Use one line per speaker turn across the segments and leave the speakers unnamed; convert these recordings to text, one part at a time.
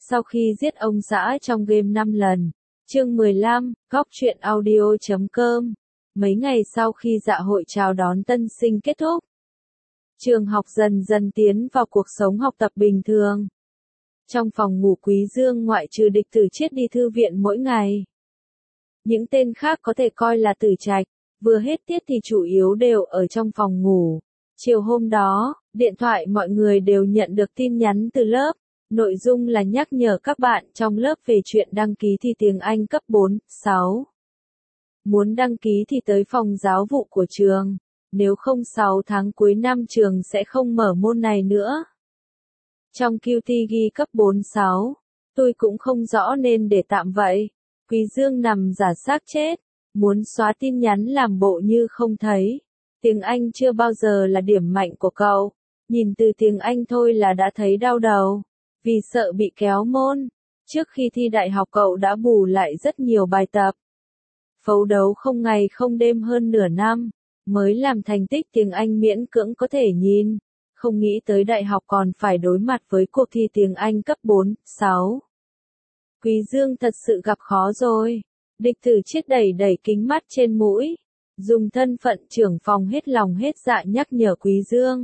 Sau khi giết ông xã trong game 5 lần. Chương 15, góc truyện audio.com. Mấy ngày sau khi dạ hội chào đón tân sinh kết thúc, trường học dần dần tiến vào cuộc sống học tập bình thường. Trong phòng ngủ Quý Dương ngoại trừ Địch Tử Chiết đi thư viện mỗi ngày, những tên khác có thể coi là tử trạch, vừa hết tiết thì chủ yếu đều ở trong phòng ngủ. Chiều hôm đó, điện thoại mọi người đều nhận được tin nhắn từ lớp. Nội dung là nhắc nhở các bạn trong lớp về chuyện đăng ký thi tiếng Anh cấp 4, 6. Muốn đăng ký thì tới phòng giáo vụ của trường, nếu không 6 tháng cuối năm trường sẽ không mở môn này nữa. Trong QT ghi cấp 4, 6, tôi cũng không rõ nên để tạm vậy. Quý Dương nằm giả xác chết, muốn xóa tin nhắn làm bộ như không thấy. Tiếng Anh chưa bao giờ là điểm mạnh của cậu, nhìn từ tiếng Anh thôi là đã thấy đau đầu. Vì sợ bị kéo môn, trước khi thi đại học cậu đã bù lại rất nhiều bài tập. Phấn đấu không ngày không đêm hơn nửa năm, mới làm thành tích tiếng Anh miễn cưỡng có thể nhìn. Không nghĩ tới đại học còn phải đối mặt với cuộc thi tiếng Anh cấp 4, 6. Quý Dương thật sự gặp khó rồi. Địch Tử Chiết đẩy kính mắt trên mũi, dùng thân phận trưởng phòng hết lòng hết dạ nhắc nhở Quý Dương.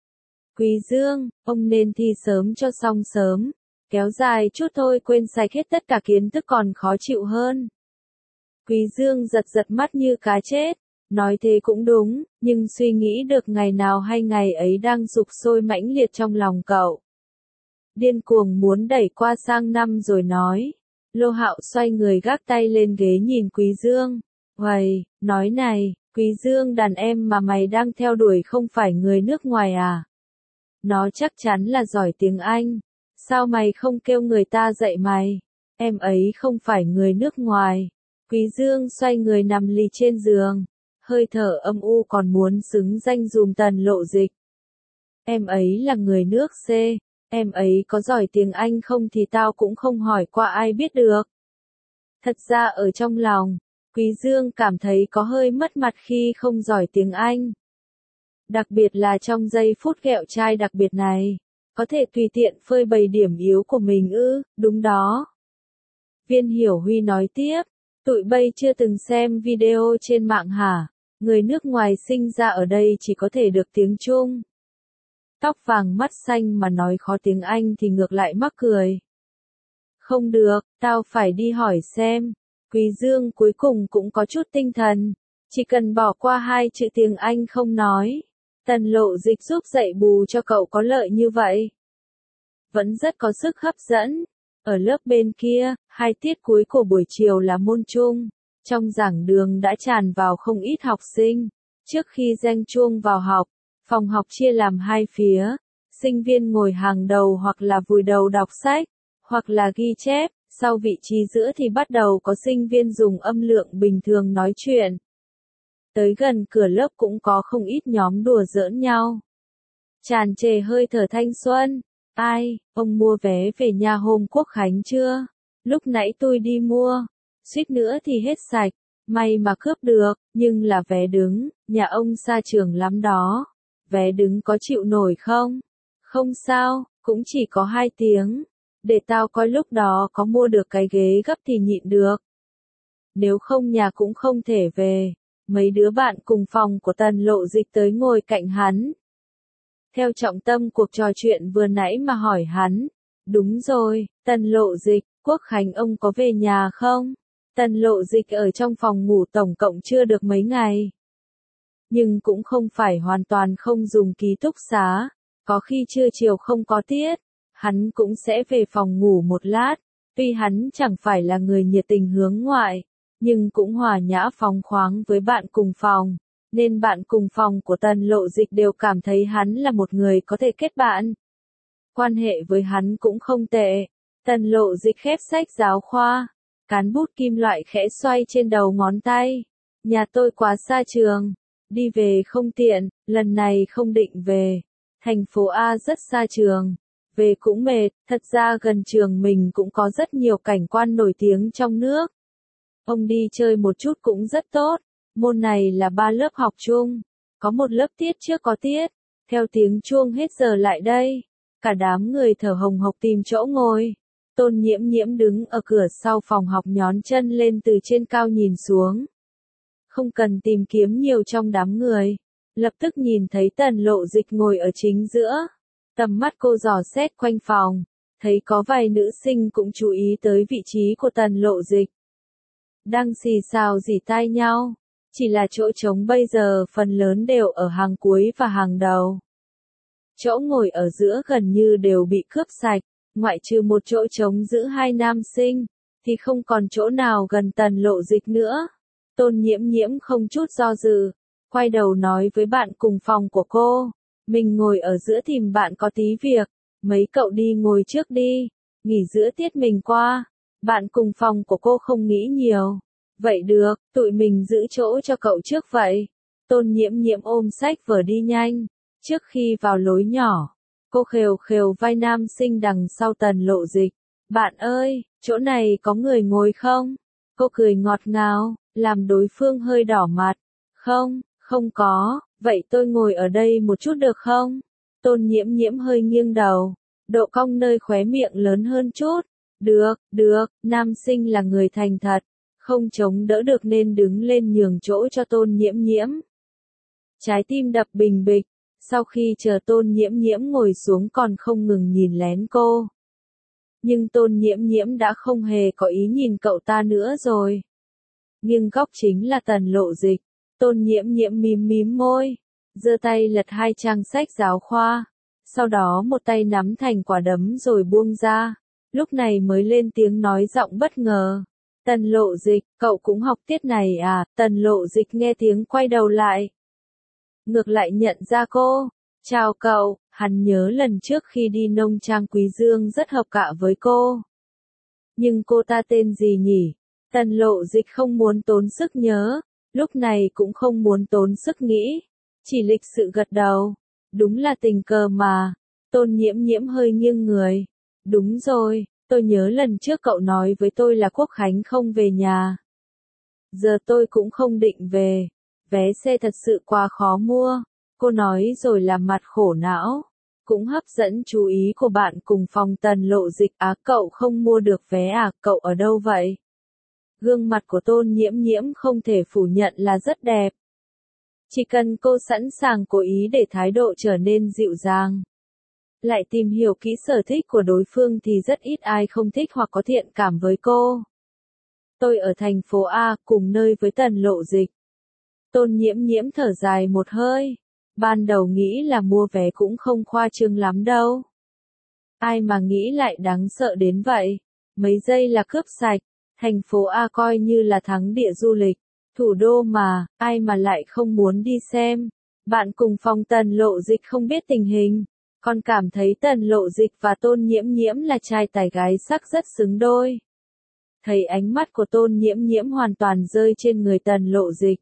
Quý Dương, ông nên thi sớm cho xong sớm, kéo dài chút thôi quên sạch hết tất cả kiến thức còn khó chịu hơn. Quý Dương giật mắt như cá chết, nói thế cũng đúng, nhưng suy nghĩ được ngày nào hay ngày ấy đang sục sôi mãnh liệt trong lòng cậu. Điên cuồng muốn đẩy qua sang năm rồi nói. Lô Hạo xoay người gác tay lên ghế nhìn Quý Dương. Uầy, nói này, Quý Dương đàn em mà mày đang theo đuổi không phải người nước ngoài à? Nó chắc chắn là giỏi tiếng Anh. Sao mày không kêu người ta dạy mày? Em ấy không phải người nước ngoài. Quý Dương xoay người nằm lì trên giường, hơi thở âm u còn muốn xứng danh dùm Tần Lộ Dịch. Em ấy là người nước C, em ấy có giỏi tiếng Anh không thì tao cũng không hỏi qua ai biết được. Thật ra ở trong lòng, Quý Dương cảm thấy có hơi mất mặt khi không giỏi tiếng Anh. Đặc biệt là trong giây phút ghẹo trai đặc biệt này, có thể tùy tiện phơi bày điểm yếu của mình ư, đúng đó. Viên Hiểu Huy nói tiếp, tụi bay chưa từng xem video trên mạng hả? Người nước ngoài sinh ra ở đây chỉ có thể được tiếng Trung. Tóc vàng mắt xanh mà nói khó tiếng Anh thì ngược lại mắc cười. Không được, tao phải đi hỏi xem. Quý Dương cuối cùng cũng có chút tinh thần, chỉ cần bỏ qua 2 chữ tiếng Anh không nói. Tần Lộ Dịch giúp dạy bù cho cậu có lợi như vậy. Vẫn rất có sức hấp dẫn. Ở lớp bên kia, 2 tiết cuối của buổi chiều là môn chung. Trong giảng đường đã tràn vào không ít học sinh. Trước khi reng chuông vào học, phòng học chia làm 2 phía. Sinh viên ngồi hàng đầu hoặc là vùi đầu đọc sách, hoặc là ghi chép. Sau vị trí giữa thì bắt đầu có sinh viên dùng âm lượng bình thường nói chuyện. Tới gần cửa lớp cũng có không ít nhóm đùa giỡn nhau. Tràn trề hơi thở thanh xuân. Ai, ông mua vé về nhà hôm Quốc Khánh chưa? Lúc nãy tôi đi mua. Suýt nữa thì hết sạch. May mà cướp được, nhưng là vé đứng, nhà ông xa trường lắm đó. Vé đứng có chịu nổi không? Không sao, cũng chỉ có 2 tiếng. Để tao coi lúc đó có mua được cái ghế gấp thì nhịn được. Nếu không nhà cũng không thể về. Mấy đứa bạn cùng phòng của Tần Lộ Dịch tới ngồi cạnh hắn. Theo trọng tâm cuộc trò chuyện vừa nãy mà hỏi hắn. Đúng rồi, Tần Lộ Dịch, Quốc Khánh ông có về nhà không? Tần Lộ Dịch ở trong phòng ngủ tổng cộng chưa được mấy ngày. Nhưng cũng không phải hoàn toàn không dùng ký túc xá. Có khi trưa chiều không có tiết, hắn cũng sẽ về phòng ngủ một lát. Tuy hắn chẳng phải là người nhiệt tình hướng ngoại, nhưng cũng hòa nhã phóng khoáng với bạn cùng phòng, nên bạn cùng phòng của Tần Lộ Dịch đều cảm thấy hắn là một người có thể kết bạn. Quan hệ với hắn cũng không tệ. Tần Lộ Dịch khép sách giáo khoa, cán bút kim loại khẽ xoay trên đầu ngón tay. Nhà tôi quá xa trường, đi về không tiện, lần này không định về. Thành phố A rất xa trường, về cũng mệt, thật ra gần trường mình cũng có rất nhiều cảnh quan nổi tiếng trong nước. Ông đi chơi một chút cũng rất tốt. Môn này là 3 lớp học chung, có một lớp tiết trước có tiết. Theo tiếng chuông hết giờ lại đây, cả đám người thở hồng hộc tìm chỗ ngồi. Tôn Nhiễm Nhiễm đứng ở cửa sau phòng học nhón chân lên từ trên cao nhìn xuống. Không cần tìm kiếm nhiều trong đám người. Lập tức nhìn thấy Tần Lộ Dịch ngồi ở chính giữa. Tầm mắt cô dò xét quanh phòng. Thấy có vài nữ sinh cũng chú ý tới vị trí của Tần Lộ Dịch. Đang xì xào rỉ tai nhau. Chỉ là chỗ trống bây giờ phần lớn đều ở hàng cuối và hàng đầu. Chỗ ngồi ở giữa gần như đều bị cướp sạch. Ngoại trừ một chỗ trống giữ hai nam sinh, thì không còn chỗ nào gần Tần Lộ Dịch nữa. Tôn Nhiễm Nhiễm không chút do dự, quay đầu nói với bạn cùng phòng của cô, mình ngồi ở giữa tìm bạn có tí việc, mấy cậu đi ngồi trước đi, nghỉ giữa tiết mình qua. Bạn cùng phòng của cô không nghĩ nhiều. Vậy được, tụi mình giữ chỗ cho cậu trước vậy. Tôn Nhiễm Nhiễm ôm sách vở đi nhanh. Trước khi vào lối nhỏ, cô khều khều vai nam sinh đằng sau Tần Lộ Dịch. Bạn ơi, chỗ này có người ngồi không? Cô cười ngọt ngào, làm đối phương hơi đỏ mặt. Không, không có, vậy tôi ngồi ở đây một chút được không? Tôn Nhiễm Nhiễm hơi nghiêng đầu, độ cong nơi khóe miệng lớn hơn chút. Được, được, nam sinh là người thành thật, không chống đỡ được nên đứng lên nhường chỗ cho Tôn Nhiễm Nhiễm. Trái tim đập bình bịch, sau khi chờ Tôn Nhiễm Nhiễm ngồi xuống còn không ngừng nhìn lén cô. Nhưng Tôn Nhiễm Nhiễm đã không hề có ý nhìn cậu ta nữa rồi. Nghiêng góc chính là Tần Lộ Dịch. Tôn Nhiễm Nhiễm mím mím môi, giơ tay lật hai trang sách giáo khoa, sau đó một tay nắm thành quả đấm rồi buông ra, lúc này mới lên tiếng nói giọng bất ngờ. Tần Lộ Dịch, cậu cũng học tiết này à? Tần Lộ Dịch nghe tiếng quay đầu lại. Ngược lại nhận ra cô. Chào cậu, hắn nhớ lần trước khi đi nông trang Quý Dương rất hợp cạ với cô. Nhưng cô ta tên gì nhỉ? Tần Lộ Dịch không muốn tốn sức nhớ, lúc này cũng không muốn tốn sức nghĩ, chỉ lịch sự gật đầu. Đúng là tình cờ mà. Tôn Nhiễm Nhiễm hơi nghiêng người. Đúng rồi, tôi nhớ lần trước cậu nói với tôi là Quốc Khánh không về nhà. Giờ tôi cũng không định về. Vé xe thật sự quá khó mua. Cô nói rồi làm mặt khổ não. Cũng hấp dẫn chú ý của bạn cùng phòng Tần Lộ Dịch. À, cậu không mua được vé à? Cậu ở đâu vậy? Gương mặt của Tôn Nhiễm Nhiễm không thể phủ nhận là rất đẹp. Chỉ cần cô sẵn sàng cố ý để thái độ trở nên dịu dàng, lại tìm hiểu kỹ sở thích của đối phương thì rất ít ai không thích hoặc có thiện cảm với cô. Tôi ở thành phố A, cùng nơi với Tần Lộ Dịch. Tôn Nhiễm Nhiễm thở dài một hơi. Ban đầu nghĩ là mua vé cũng không khoa trương lắm đâu. Ai mà nghĩ lại đáng sợ đến vậy. Mấy giây là cướp sạch. Thành phố A coi như là thắng địa du lịch. Thủ đô mà, ai mà lại không muốn đi xem. Bạn cùng phòng Tần Lộ Dịch không biết tình hình. Còn cảm thấy Tần Lộ Dịch và Tôn Nhiễm Nhiễm là trai tài gái sắc rất xứng đôi. Thấy ánh mắt của Tôn Nhiễm Nhiễm hoàn toàn rơi trên người Tần Lộ Dịch.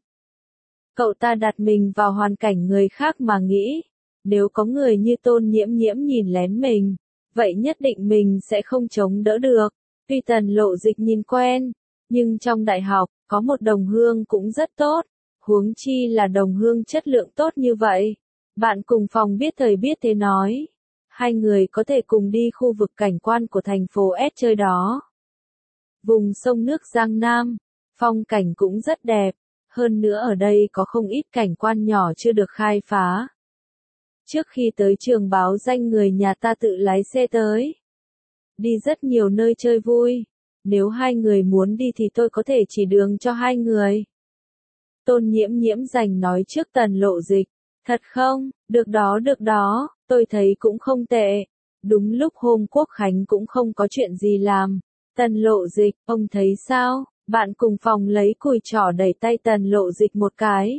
Cậu ta đặt mình vào hoàn cảnh người khác mà nghĩ. Nếu có người như Tôn Nhiễm Nhiễm nhìn lén mình, vậy nhất định mình sẽ không chống đỡ được. Tuy Tần Lộ Dịch nhìn quen, nhưng trong đại học, có một đồng hương cũng rất tốt. Huống chi là đồng hương chất lượng tốt như vậy. Bạn cùng phòng biết thời biết thế nói. Hai người có thể cùng đi khu vực cảnh quan của thành phố S chơi đó. Vùng sông nước Giang Nam, phong cảnh cũng rất đẹp. Hơn nữa ở đây có không ít cảnh quan nhỏ chưa được khai phá. Trước khi tới trường báo danh người nhà ta tự lái xe tới. Đi rất nhiều nơi chơi vui. Nếu hai người muốn đi thì tôi có thể chỉ đường cho hai người. Tôn Nhiễm Nhiễm giành nói trước Tần Lộ Dịch. Thật không? Được đó, tôi thấy cũng không tệ. Đúng lúc hôm Quốc Khánh cũng không có chuyện gì làm. Tần Lộ Dịch, ông thấy sao? Bạn cùng phòng lấy cùi trỏ đẩy tay Tần Lộ Dịch một cái.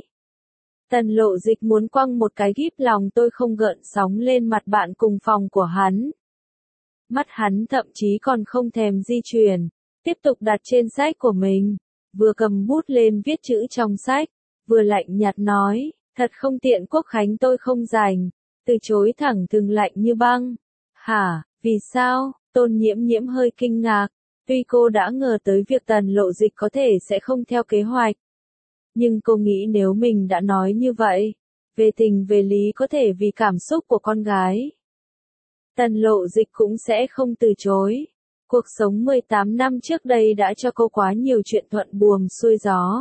Tần Lộ Dịch muốn quăng một cái gíp lòng tôi không gợn sóng lên mặt bạn cùng phòng của hắn. Mắt hắn thậm chí còn không thèm di chuyển, tiếp tục đặt trên sách của mình, vừa cầm bút lên viết chữ trong sách, vừa lạnh nhạt nói, thật không tiện Quốc Khánh tôi không rảnh, từ chối thẳng thừng lạnh như băng. Hả, vì sao? Tôn Nhiễm Nhiễm hơi kinh ngạc, tuy cô đã ngờ tới việc Tần Lộ Dịch có thể sẽ không theo kế hoạch. Nhưng cô nghĩ nếu mình đã nói như vậy, về tình về lý có thể vì cảm xúc của con gái. Tần Lộ Dịch cũng sẽ không từ chối. Cuộc sống 18 năm trước đây đã cho cô quá nhiều chuyện thuận buồm xuôi gió.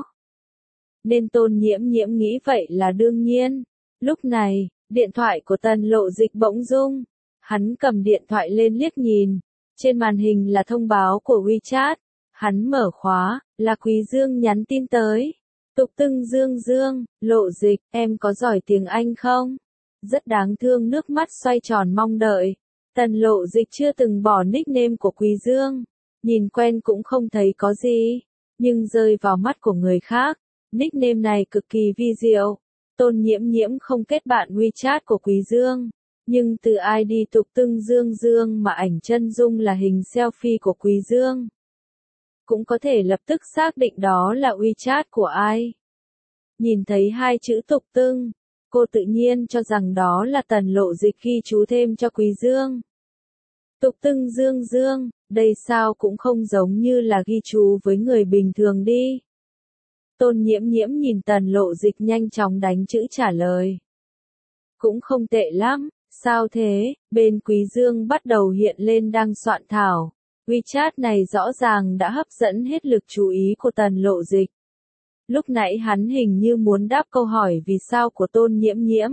Nên Tôn Nhiễm Nhiễm nghĩ vậy là đương nhiên. Lúc này, điện thoại của Tần Lộ Dịch bỗng rung. Hắn cầm điện thoại lên liếc nhìn. Trên màn hình là thông báo của WeChat. Hắn mở khóa, là Quý Dương nhắn tin tới. Tục tưng Dương Dương, Lộ Dịch, em có giỏi tiếng Anh không? Rất đáng thương, nước mắt xoay tròn mong đợi. Tần Lộ Dịch chưa từng bỏ nickname của Quý Dương. Nhìn quen cũng không thấy có gì. Nhưng rơi vào mắt của người khác, nickname này cực kỳ vi diệu. Tôn Nhiễm Nhiễm không kết bạn WeChat của Quý Dương. Nhưng từ ID tục tưng Dương Dương mà ảnh chân dung là hình selfie của Quý Dương. Cũng có thể lập tức xác định đó là WeChat của ai. Nhìn thấy hai chữ tục tưng, cô tự nhiên cho rằng đó là Tần Lộ Dịch ghi chú thêm cho Quý Dương. Tục tưng Dương Dương, đây sao cũng không giống như là ghi chú với người bình thường đi. Tôn Nhiễm Nhiễm nhìn Tần Lộ Dịch nhanh chóng đánh chữ trả lời. Cũng không tệ lắm, sao thế? Bên Quý Dương bắt đầu hiện lên đang soạn thảo. WeChat này rõ ràng đã hấp dẫn hết lực chú ý của Tần Lộ Dịch. Lúc nãy hắn hình như muốn đáp câu hỏi vì sao của Tôn Nhiễm Nhiễm.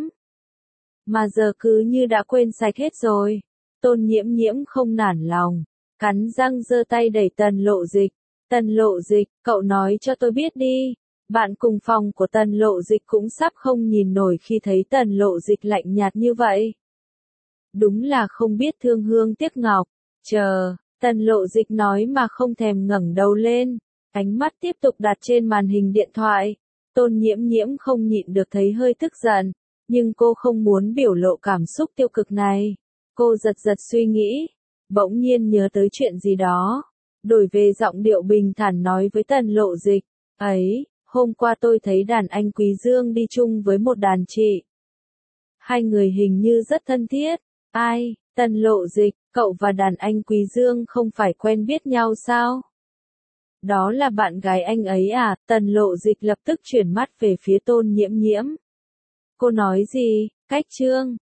Mà giờ cứ như đã quên sạch hết rồi. Tôn Nhiễm Nhiễm không nản lòng. Cắn răng giơ tay đẩy Tần Lộ Dịch. Tần Lộ Dịch, cậu nói cho tôi biết đi. Bạn cùng phòng của Tần Lộ Dịch cũng sắp không nhìn nổi khi thấy Tần Lộ Dịch lạnh nhạt như vậy. Đúng là không biết thương hương tiếc ngọc. Chờ, Tần Lộ Dịch nói mà không thèm ngẩng đầu lên. Ánh mắt tiếp tục đặt trên màn hình điện thoại. Tôn Nhiễm Nhiễm không nhịn được thấy hơi tức giận. Nhưng cô không muốn biểu lộ cảm xúc tiêu cực này. Cô giật giật suy nghĩ. Bỗng nhiên nhớ tới chuyện gì đó. Đổi về giọng điệu bình thản nói với Tần Lộ Dịch. Ấy, hôm qua tôi thấy đàn anh Quý Dương đi chung với một đàn chị. Hai người hình như rất thân thiết. Ai, Tần Lộ Dịch, cậu và đàn anh Quý Dương không phải quen biết nhau sao? Đó là bạn gái anh ấy à? Tần Lộ Dịch lập tức chuyển mắt về phía Tôn Nhiễm Nhiễm. Cô nói gì? Cách chương